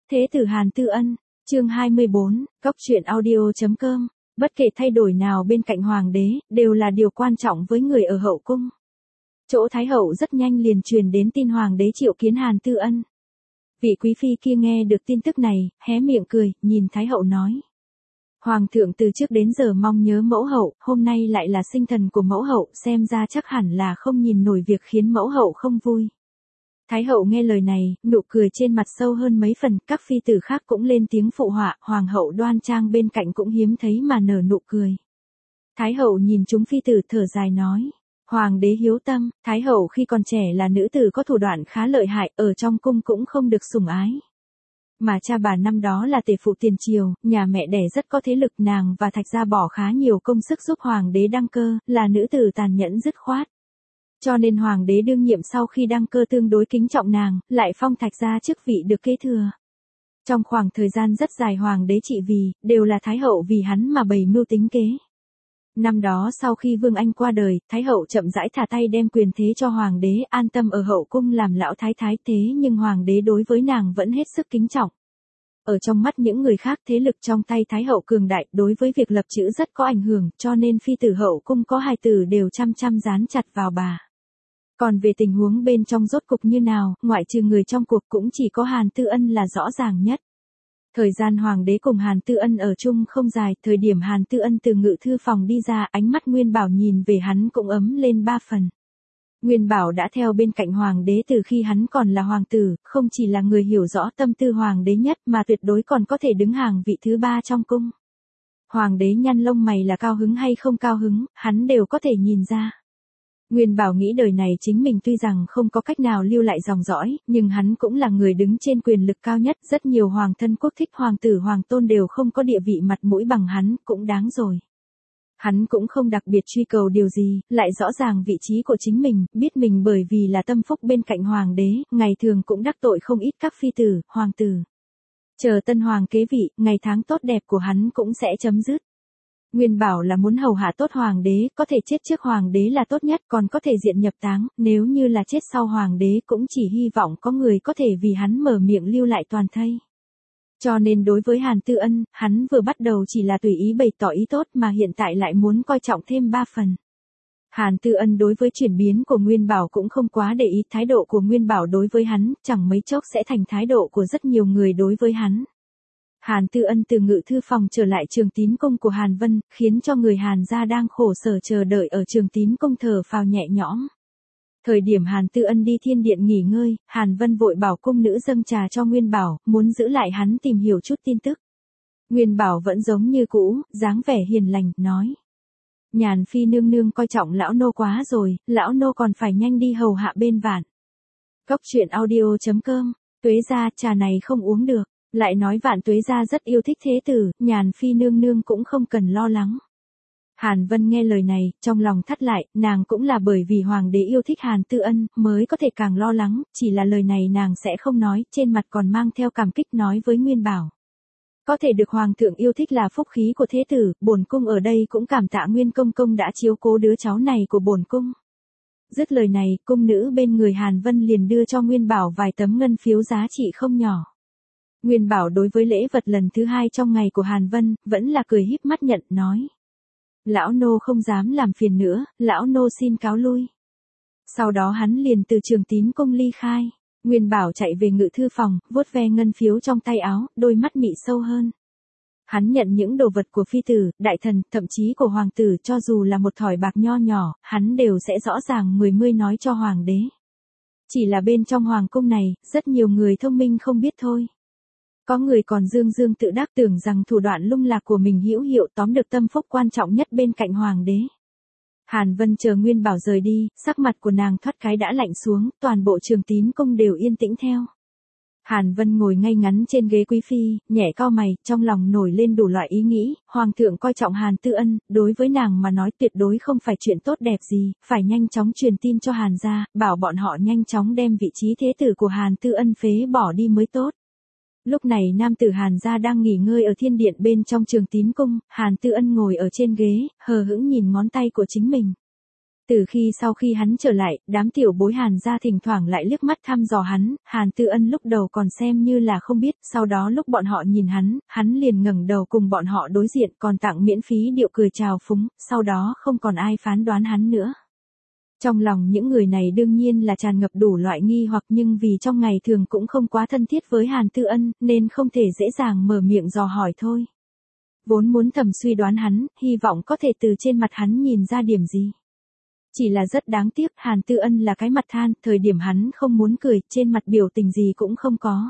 Thế tử Hàn Tư Ân, chương 24, Cốc truyện audio.com, bất kể thay đổi nào bên cạnh hoàng đế, đều là điều quan trọng với người ở hậu cung. Chỗ Thái hậu rất nhanh liền truyền đến tin hoàng đế triệu kiến Hàn Tư Ân. Vị quý phi kia nghe được tin tức này, hé miệng cười, nhìn Thái hậu nói. Hoàng thượng từ trước đến giờ mong nhớ mẫu hậu, hôm nay lại là sinh thần của mẫu hậu, xem ra chắc hẳn là không nhìn nổi việc khiến mẫu hậu không vui. Thái hậu nghe lời này, nụ cười trên mặt sâu hơn mấy phần, các phi tử khác cũng lên tiếng phụ họa, hoàng hậu đoan trang bên cạnh cũng hiếm thấy mà nở nụ cười. Thái hậu nhìn chúng phi tử thở dài nói, hoàng đế hiếu tâm, thái hậu khi còn trẻ là nữ tử có thủ đoạn khá lợi hại, ở trong cung cũng không được sủng ái. Mà cha bà năm đó là tể phụ tiền triều, nhà mẹ đẻ rất có thế lực, nàng và Thạch gia bỏ khá nhiều công sức giúp hoàng đế đăng cơ, là nữ tử tàn nhẫn dứt khoát. Cho nên hoàng đế đương nhiệm sau khi đăng cơ tương đối kính trọng nàng, lại phong Thạch gia chức vị được kế thừa. Trong khoảng thời gian rất dài hoàng đế trị vì, đều là thái hậu vì hắn mà bày mưu tính kế. Năm đó sau khi Vương Anh qua đời, thái hậu chậm rãi thả tay đem quyền thế cho hoàng đế, an tâm ở hậu cung làm lão thái thái, thế nhưng hoàng đế đối với nàng vẫn hết sức kính trọng. Ở trong mắt những người khác, thế lực trong tay thái hậu cường đại, đối với việc lập chữ rất có ảnh hưởng, cho nên phi tử hậu cung có hài tử đều chăm dán chặt vào bà. Còn về tình huống bên trong rốt cục như nào, ngoại trừ người trong cuộc cũng chỉ có Hàn Tư Ân là rõ ràng nhất. Thời gian hoàng đế cùng Hàn Tư Ân ở chung không dài, thời điểm Hàn Tư Ân từ ngự thư phòng đi ra, ánh mắt Nguyên Bảo nhìn về hắn cũng ấm lên 3 phần. Nguyên Bảo đã theo bên cạnh hoàng đế từ khi hắn còn là hoàng tử, không chỉ là người hiểu rõ tâm tư hoàng đế nhất mà tuyệt đối còn có thể đứng hàng vị thứ 3 trong cung. Hoàng đế nhăn lông mày là cao hứng hay không cao hứng, hắn đều có thể nhìn ra. Nguyên Bảo nghĩ đời này chính mình tuy rằng không có cách nào lưu lại dòng dõi, nhưng hắn cũng là người đứng trên quyền lực cao nhất, rất nhiều hoàng thân quốc thích hoàng tử hoàng tôn đều không có địa vị mặt mũi bằng hắn, cũng đáng rồi. Hắn cũng không đặc biệt truy cầu điều gì, lại rõ ràng vị trí của chính mình, biết mình bởi vì là tâm phúc bên cạnh hoàng đế, ngày thường cũng đắc tội không ít các phi tử, hoàng tử. Chờ tân hoàng kế vị, ngày tháng tốt đẹp của hắn cũng sẽ chấm dứt. Nguyên Bảo là muốn hầu hạ tốt hoàng đế, có thể chết trước hoàng đế là tốt nhất, còn có thể diện nhập táng, nếu như là chết sau hoàng đế cũng chỉ hy vọng có người có thể vì hắn mở miệng lưu lại toàn thây. Cho nên đối với Hàn Tư Ân, hắn vừa bắt đầu chỉ là tùy ý bày tỏ ý tốt mà hiện tại lại muốn coi trọng thêm 3 phần. Hàn Tư Ân đối với chuyển biến của Nguyên Bảo cũng không quá để ý, thái độ của Nguyên Bảo đối với hắn, chẳng mấy chốc sẽ thành thái độ của rất nhiều người đối với hắn. Hàn Tư Ân từ ngự thư phòng trở lại Trường Tín cung của Hàn Vân, khiến cho người Hàn gia đang khổ sở chờ đợi ở Trường Tín cung thở phào nhẹ nhõm. Thời điểm Hàn Tư Ân đi thiên điện nghỉ ngơi, Hàn Vân vội bảo cung nữ dâng trà cho Nguyên Bảo, muốn giữ lại hắn tìm hiểu chút tin tức. Nguyên Bảo vẫn giống như cũ, dáng vẻ hiền lành, nói. Nhàn phi nương nương coi trọng lão nô quá rồi, lão nô còn phải nhanh đi hầu hạ bên Vạn. Cốc truyện audio.com, Tuế gia trà này không uống được. Lại nói Vạn Tuế gia rất yêu thích thế tử, Nhàn phi nương nương cũng không cần lo lắng. Hàn Vân nghe lời này, trong lòng thắt lại, nàng cũng là bởi vì hoàng đế yêu thích Hàn Tư Ân, mới có thể càng lo lắng, chỉ là lời này nàng sẽ không nói, trên mặt còn mang theo cảm kích nói với Nguyên Bảo. Có thể được hoàng thượng yêu thích là phúc khí của thế tử, bổn cung ở đây cũng cảm tạ Nguyên công công đã chiếu cố đứa cháu này của bổn cung. Dứt lời này, cung nữ bên người Hàn Vân liền đưa cho Nguyên Bảo vài tấm ngân phiếu giá trị không nhỏ. Nguyên Bảo đối với lễ vật lần thứ 2 trong ngày của Hàn Vân, vẫn là cười híp mắt nhận, nói. Lão nô không dám làm phiền nữa, lão nô xin cáo lui. Sau đó hắn liền từ Trường Tín cung ly khai. Nguyên Bảo chạy về ngự thư phòng, vuốt ve ngân phiếu trong tay áo, đôi mắt mị sâu hơn. Hắn nhận những đồ vật của phi tử, đại thần, thậm chí của hoàng tử, cho dù là một thỏi bạc nho nhỏ, hắn đều sẽ rõ ràng mươi nói cho hoàng đế. Chỉ là bên trong hoàng cung này, rất nhiều người thông minh không biết thôi. Có người còn dương tự đắc tưởng rằng thủ đoạn lung lạc của mình hữu hiệu tóm được tâm phúc quan trọng nhất bên cạnh hoàng đế. Hàn Vân chờ Nguyên Bảo rời đi, sắc mặt của nàng thoát cái đã lạnh xuống, toàn bộ Trường Tín cung đều yên tĩnh theo. Hàn Vân ngồi ngay ngắn trên ghế quý phi, nhẹ cau mày, trong lòng nổi lên đủ loại ý nghĩ, hoàng thượng coi trọng Hàn Tư Ân, đối với nàng mà nói tuyệt đối không phải chuyện tốt đẹp gì, phải nhanh chóng truyền tin cho Hàn gia, bảo bọn họ nhanh chóng đem vị trí thế tử của Hàn Tư Ân phế bỏ đi mới tốt. Lúc này nam tử Hàn gia đang nghỉ ngơi ở thiên điện bên trong Trường Tín cung, Hàn Tư Ân ngồi ở trên ghế, hờ hững nhìn ngón tay của chính mình. Từ khi sau khi hắn trở lại, đám tiểu bối Hàn gia thỉnh thoảng lại liếc mắt thăm dò hắn, Hàn Tư Ân lúc đầu còn xem như là không biết, sau đó lúc bọn họ nhìn hắn liền ngẩng đầu cùng bọn họ đối diện còn tặng miễn phí điệu cười chào phúng, sau đó không còn ai phán đoán hắn nữa. Trong lòng những người này đương nhiên là tràn ngập đủ loại nghi hoặc nhưng vì trong ngày thường cũng không quá thân thiết với Hàn Tư Ân, nên không thể dễ dàng mở miệng dò hỏi thôi. Vốn muốn thầm suy đoán hắn, hy vọng có thể từ trên mặt hắn nhìn ra điểm gì. Chỉ là rất đáng tiếc, Hàn Tư Ân là cái mặt than, thời điểm hắn không muốn cười, trên mặt biểu tình gì cũng không có.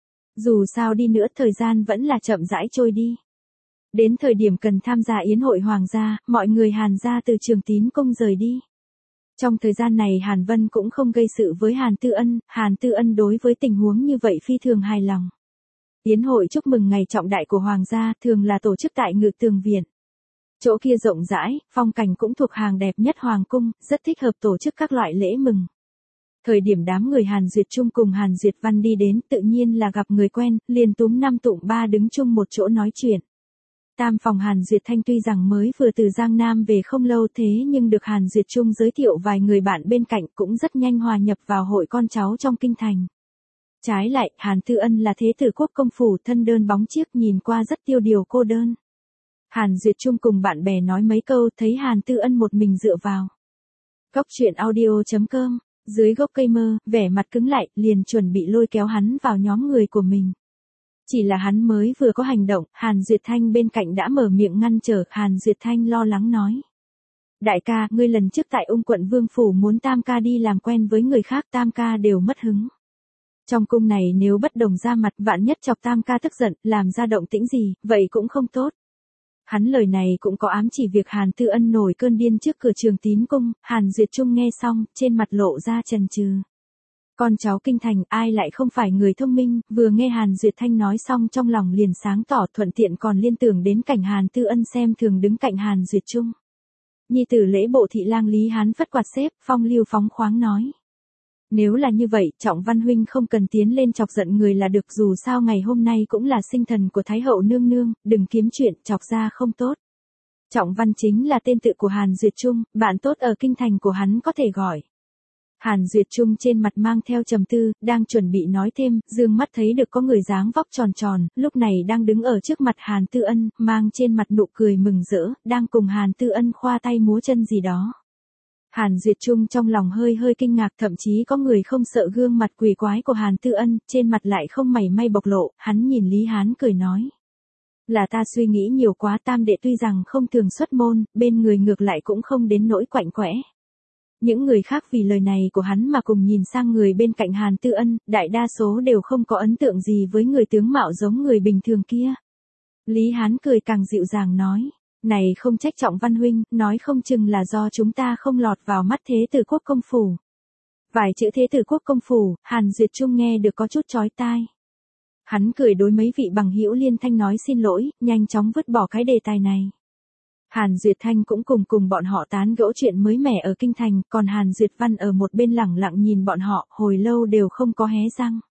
Dù sao đi nữa thời gian vẫn là chậm rãi trôi đi. Đến thời điểm cần tham gia yến hội hoàng gia, mọi người Hàn gia từ Trường Tín cung rời đi. Trong thời gian này Hàn Vân cũng không gây sự với Hàn Tư Ân đối với tình huống như vậy phi thường hài lòng. Yến hội chúc mừng ngày trọng đại của hoàng gia thường là tổ chức tại Ngự Tường Viện. Chỗ kia rộng rãi, phong cảnh cũng thuộc hàng đẹp nhất hoàng cung, rất thích hợp tổ chức các loại lễ mừng. Thời điểm đám người Hàn Duyệt Trung cùng Hàn Duyệt Văn đi đến tự nhiên là gặp người quen, liền túm năm tụm ba đứng chung một chỗ nói chuyện. Tam phòng Hàn Duyệt Thanh tuy rằng mới vừa từ Giang Nam về không lâu thế nhưng được Hàn Duyệt Trung giới thiệu vài người bạn bên cạnh cũng rất nhanh hòa nhập vào hội con cháu trong kinh thành. Trái lại, Hàn Tư Ân là thế tử quốc công phủ thân đơn bóng chiếc nhìn qua rất tiêu điều cô đơn. Hàn Duyệt Trung cùng bạn bè nói mấy câu thấy Hàn Tư Ân một mình dựa vào. Góc truyện audio.com, dưới gốc cây mơ, vẻ mặt cứng lại, liền chuẩn bị lôi kéo hắn vào nhóm người của mình. Chỉ là hắn mới vừa có hành động, Hàn Duyệt Thanh bên cạnh đã mở miệng ngăn trở, Hàn Duyệt Thanh lo lắng nói. Đại ca, ngươi lần trước tại Ung quận Vương Phủ muốn Tam ca đi làm quen với người khác, Tam ca đều mất hứng. Trong cung này nếu bất đồng ra mặt, vạn nhất chọc Tam ca tức giận, làm ra động tĩnh gì, vậy cũng không tốt. Hắn lời này cũng có ám chỉ việc Hàn Tư Ân nổi cơn điên trước cửa Trường Tín cung, Hàn Duyệt Trung nghe xong, trên mặt lộ ra chần chừ. Con cháu kinh thành ai lại không phải người thông minh, vừa nghe Hàn Duyệt Thanh nói xong trong lòng liền sáng tỏ, thuận tiện còn liên tưởng đến cảnh Hàn Tư Ân xem thường đứng cạnh Hàn Duyệt Trung. Nhi tử Lễ Bộ thị lang Lý Hán phất quạt xếp, phong lưu phóng khoáng nói. Nếu là như vậy, Trọng Văn huynh không cần tiến lên chọc giận người là được, dù sao ngày hôm nay cũng là sinh thần của Thái hậu nương nương, đừng kiếm chuyện, chọc ra không tốt. Trọng Văn chính là tên tự của Hàn Duyệt Trung, bạn tốt ở kinh thành của hắn có thể gọi. Hàn Duyệt Trung trên mặt mang theo trầm tư, đang chuẩn bị nói thêm, dương mắt thấy được có người dáng vóc tròn tròn, lúc này đang đứng ở trước mặt Hàn Tư Ân, mang trên mặt nụ cười mừng rỡ, đang cùng Hàn Tư Ân khoa tay múa chân gì đó. Hàn Duyệt Trung trong lòng hơi kinh ngạc, thậm chí có người không sợ gương mặt quỷ quái của Hàn Tư Ân, trên mặt lại không mảy may bộc lộ, hắn nhìn Lý Hán cười nói. Là ta suy nghĩ nhiều quá, Tam đệ tuy rằng không thường xuất môn, bên người ngược lại cũng không đến nỗi quạnh quẽ. Những người khác vì lời này của hắn mà cùng nhìn sang người bên cạnh Hàn Tư Ân, đại đa số đều không có ấn tượng gì với người tướng mạo giống người bình thường kia. Lý Hán cười càng dịu dàng nói. Này không trách Trọng Văn huynh, nói không chừng là do chúng ta không lọt vào mắt thế tử quốc công phủ. Vài chữ thế tử quốc công phủ, Hàn Duyệt Trung nghe được có chút chói tai. Hắn cười đối mấy vị bằng hữu liên thanh nói xin lỗi, nhanh chóng vứt bỏ cái đề tài này. Hàn Duyệt Thanh cũng cùng bọn họ tán gẫu chuyện mới mẻ ở kinh thành, còn Hàn Duyệt Văn ở một bên lẳng lặng nhìn bọn họ, hồi lâu đều không có hé răng.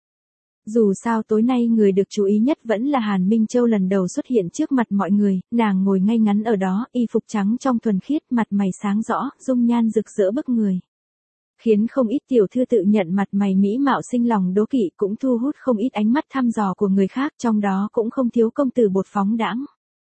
Dù sao tối nay người được chú ý nhất vẫn là Hàn Minh Châu lần đầu xuất hiện trước mặt mọi người, nàng ngồi ngay ngắn ở đó, y phục trắng trong thuần khiết, mặt mày sáng rõ, dung nhan rực rỡ bức người. Khiến không ít tiểu thư tự nhận mặt mày mỹ mạo sinh lòng đố kỵ, cũng thu hút không ít ánh mắt thăm dò của người khác, trong đó cũng không thiếu công tử bột phóng đãng.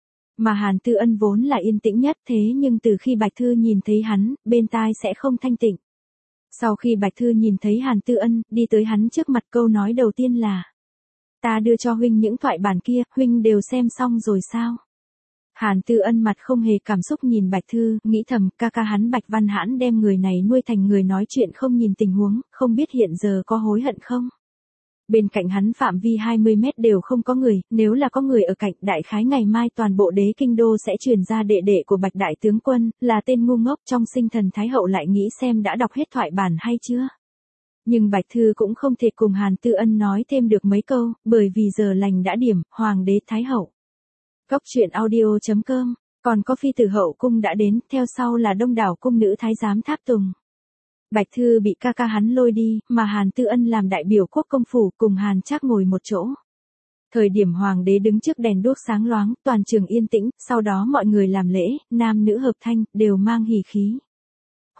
Mà Hàn Tư Ân vốn là yên tĩnh nhất, thế nhưng từ khi Bạch Thư nhìn thấy hắn, bên tai sẽ không thanh tịnh. Sau khi Bạch Thư nhìn thấy Hàn Tư Ân, đi tới hắn trước mặt, câu nói đầu tiên là: Ta đưa cho huynh những thoại bản kia, huynh đều xem xong rồi sao? Hàn Tư Ân mặt không hề cảm xúc nhìn Bạch Thư, nghĩ thầm, ca hắn Bạch Văn Hãn đem người này nuôi thành người nói chuyện không nhìn tình huống, không biết hiện giờ có hối hận không? Bên cạnh hắn phạm vi 20 mét đều không có người, nếu là có người ở cạnh, đại khái ngày mai toàn bộ đế kinh đô sẽ truyền ra đệ đệ của Bạch đại tướng quân, là tên ngu ngốc trong sinh thần Thái hậu lại nghĩ xem đã đọc hết thoại bản hay chưa. Nhưng Bạch Thư cũng không thể cùng Hàn Tư Ân nói thêm được mấy câu, bởi vì giờ lành đã điểm, hoàng đế Thái hậu. Góc truyện audio.com, còn có phi tử hậu cung đã đến, theo sau là đông đảo cung nữ thái giám tháp tùng. Bạch Thư bị ca hắn lôi đi, mà Hàn Tư Ân làm đại biểu quốc công phủ cùng Hàn Trác ngồi một chỗ. Thời điểm hoàng đế đứng trước đèn đuốc sáng loáng, toàn trường yên tĩnh, sau đó mọi người làm lễ, nam nữ hợp thanh, đều mang hỉ khí.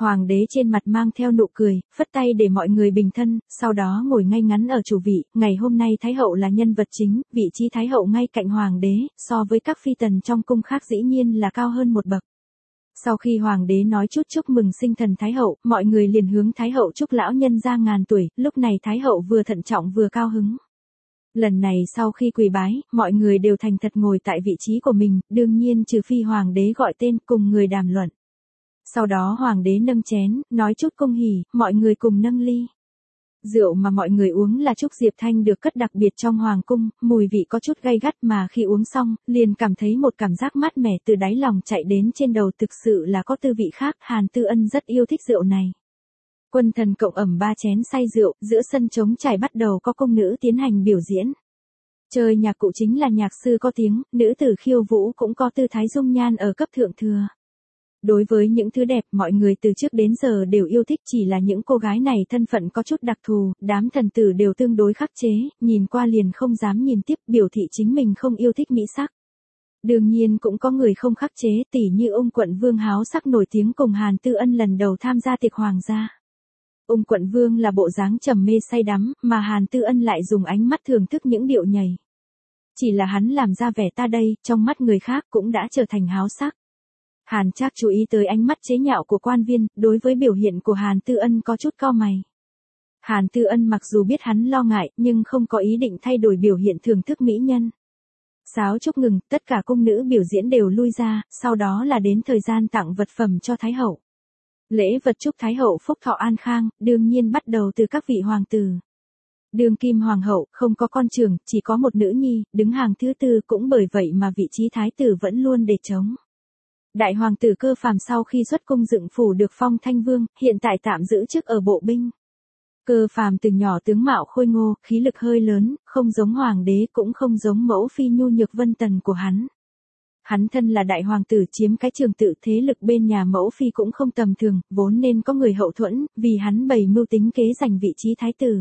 Hoàng đế trên mặt mang theo nụ cười, phất tay để mọi người bình thân, sau đó ngồi ngay ngắn ở chủ vị. Ngày hôm nay Thái hậu là nhân vật chính, vị trí Thái hậu ngay cạnh Hoàng đế, so với các phi tần trong cung khác dĩ nhiên là cao hơn một bậc. Sau khi Hoàng đế nói chút chúc mừng sinh thần Thái hậu, mọi người liền hướng Thái hậu chúc lão nhân ra ngàn tuổi, lúc này Thái hậu vừa thận trọng vừa cao hứng. Lần này sau khi quỳ bái, mọi người đều thành thật ngồi tại vị trí của mình, đương nhiên trừ phi Hoàng đế gọi tên cùng người đàm luận. Sau đó Hoàng đế nâng chén, nói chút cung hỉ, mọi người cùng nâng ly. Rượu mà mọi người uống là trúc diệp thanh được cất đặc biệt trong hoàng cung, mùi vị có chút gay gắt mà khi uống xong, liền cảm thấy một cảm giác mát mẻ từ đáy lòng chạy đến trên đầu, thực sự là có tư vị khác. Hàn Tư Ân rất yêu thích rượu này. Quân thần cộng ẩm 3 chén say rượu, giữa sân trống trải bắt đầu có công nữ tiến hành biểu diễn. Chơi nhạc cụ chính là nhạc sư có tiếng, nữ tử khiêu vũ cũng có tư thái dung nhan ở cấp thượng thừa. Đối với những thứ đẹp mọi người từ trước đến giờ đều yêu thích, chỉ là những cô gái này thân phận có chút đặc thù, đám thần tử đều tương đối khắc chế, nhìn qua liền không dám nhìn tiếp, biểu thị chính mình không yêu thích mỹ sắc. Đương nhiên cũng có người không khắc chế, tỉ như ông quận vương háo sắc nổi tiếng cùng Hàn Tư Ân lần đầu tham gia tiệc hoàng gia. Ông quận vương là bộ dáng trầm mê say đắm, mà Hàn Tư Ân lại dùng ánh mắt thưởng thức những điệu nhảy. Chỉ là hắn làm ra vẻ ta đây, trong mắt người khác cũng đã trở thành háo sắc. Hàn Trác chú ý tới ánh mắt chế nhạo của quan viên, đối với biểu hiện của Hàn Tư Ân có chút cau mày. Hàn Tư Ân mặc dù biết hắn lo ngại, nhưng không có ý định thay đổi biểu hiện thưởng thức mỹ nhân. Sáo trúc ngừng, tất cả cung nữ biểu diễn đều lui ra, sau đó là đến thời gian tặng vật phẩm cho Thái hậu. Lễ vật chúc Thái hậu phúc thọ an khang, đương nhiên bắt đầu từ các vị hoàng tử. Đương kim hoàng hậu, không có con trưởng, chỉ có một nữ nhi, đứng hàng thứ tư, cũng bởi vậy mà vị trí thái tử vẫn luôn để trống. Đại hoàng tử Cơ Phàm sau khi xuất cung dựng phủ được phong Thanh Vương, hiện tại tạm giữ chức ở bộ binh. Cơ Phàm từ nhỏ tướng mạo khôi ngô, khí lực hơi lớn, không giống hoàng đế cũng không giống mẫu phi nhu nhược vân tần của hắn. Hắn thân là đại hoàng tử chiếm cái trường tự, thế lực bên nhà mẫu phi cũng không tầm thường, vốn nên có người hậu thuẫn, vì hắn bày mưu tính kế giành vị trí thái tử.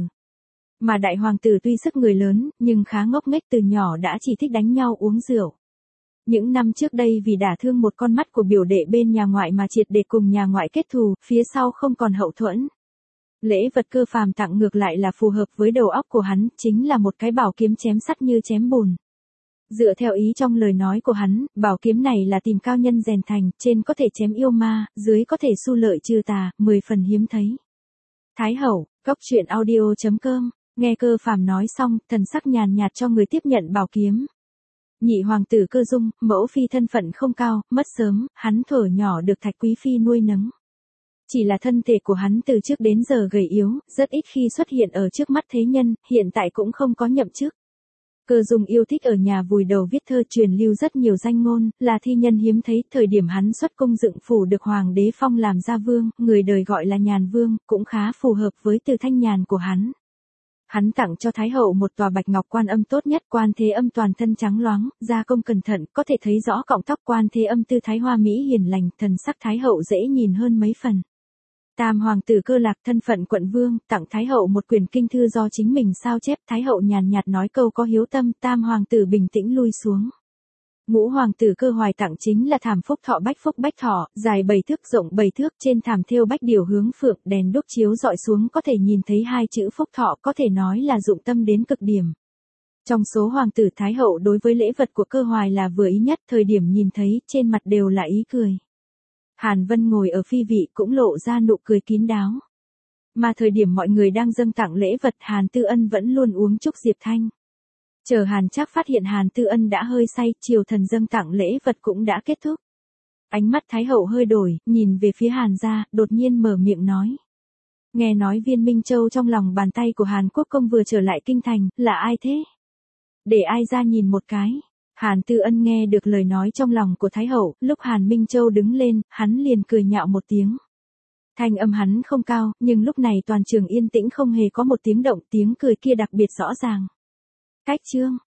Mà đại hoàng tử tuy sức người lớn, nhưng khá ngốc nghếch, từ nhỏ đã chỉ thích đánh nhau uống rượu. Những năm trước đây vì đả thương một con mắt của biểu đệ bên nhà ngoại mà triệt để cùng nhà ngoại kết thù, phía sau không còn hậu thuẫn. Lễ vật Cơ Phàm tặng ngược lại là phù hợp với đầu óc của hắn, chính là một cái bảo kiếm chém sắt như chém bùn. Dựa theo ý trong lời nói của hắn, bảo kiếm này là tìm cao nhân rèn thành, trên có thể chém yêu ma, dưới có thể xu lợi trừ tà, 10 phần hiếm thấy. Thái hậu, Góc Truyện Audio.com, nghe Cơ Phàm nói xong, thần sắc nhàn nhạt cho người tiếp nhận bảo kiếm. Nhị hoàng tử Cơ Dung, mẫu phi thân phận không cao, mất sớm, hắn thuở nhỏ được Thạch quý phi nuôi nấng. Chỉ là thân thể của hắn từ trước đến giờ gầy yếu, rất ít khi xuất hiện ở trước mắt thế nhân, hiện tại cũng không có nhậm chức. Cơ Dung yêu thích ở nhà vùi đầu viết thơ, truyền lưu rất nhiều danh ngôn, là thi nhân hiếm thấy. Thời điểm hắn xuất cung dựng phủ được hoàng đế phong làm gia vương, người đời gọi là Nhàn Vương, cũng khá phù hợp với từ thanh nhàn của hắn. Hắn tặng cho Thái hậu một tòa bạch ngọc quan âm tốt nhất, Quan Thế Âm toàn thân trắng loáng, gia công cẩn thận, có thể thấy rõ cọng tóc Quan Thế Âm tư thái hoa mỹ hiền lành, thần sắc Thái hậu dễ nhìn hơn mấy phần. Tam hoàng tử Cơ Lạc thân phận quận vương, tặng Thái hậu một quyển kinh thư do chính mình sao chép, Thái hậu nhàn nhạt nói câu có hiếu tâm, tam hoàng tử bình tĩnh lui xuống. Ngũ hoàng tử Cơ Hoài tặng chính là thảm phúc bách thọ, dài 7 thước rộng 7 thước, trên thảm thêu bách điều hướng phượng, đèn đuốc chiếu dọi xuống có thể nhìn thấy hai chữ phúc thọ, có thể nói là dụng tâm đến cực điểm. Trong số hoàng tử Thái hậu đối với lễ vật của Cơ Hoài là vừa ý nhất, thời điểm nhìn thấy, trên mặt đều là ý cười. Hàn Vân ngồi ở phi vị cũng lộ ra nụ cười kín đáo. Mà thời điểm mọi người đang dâng tặng lễ vật, Hàn Tư Ân vẫn luôn uống trúc diệp thanh. Chờ Hàn Trác phát hiện Hàn Tư Ân đã hơi say, triều thần dâng tặng lễ vật cũng đã kết thúc. Ánh mắt Thái hậu hơi đổi, nhìn về phía Hàn gia, đột nhiên mở miệng nói. Nghe nói Viên Minh Châu trong lòng bàn tay của Hàn Quốc công vừa trở lại kinh thành, là ai thế? Để ai ra nhìn một cái. Hàn Tư Ân nghe được lời nói trong lòng của Thái hậu, lúc Hàn Minh Châu đứng lên, hắn liền cười nhạo một tiếng. Thanh âm hắn không cao, nhưng lúc này toàn trường yên tĩnh không hề có một tiếng động, tiếng cười kia đặc biệt rõ ràng. Cách chương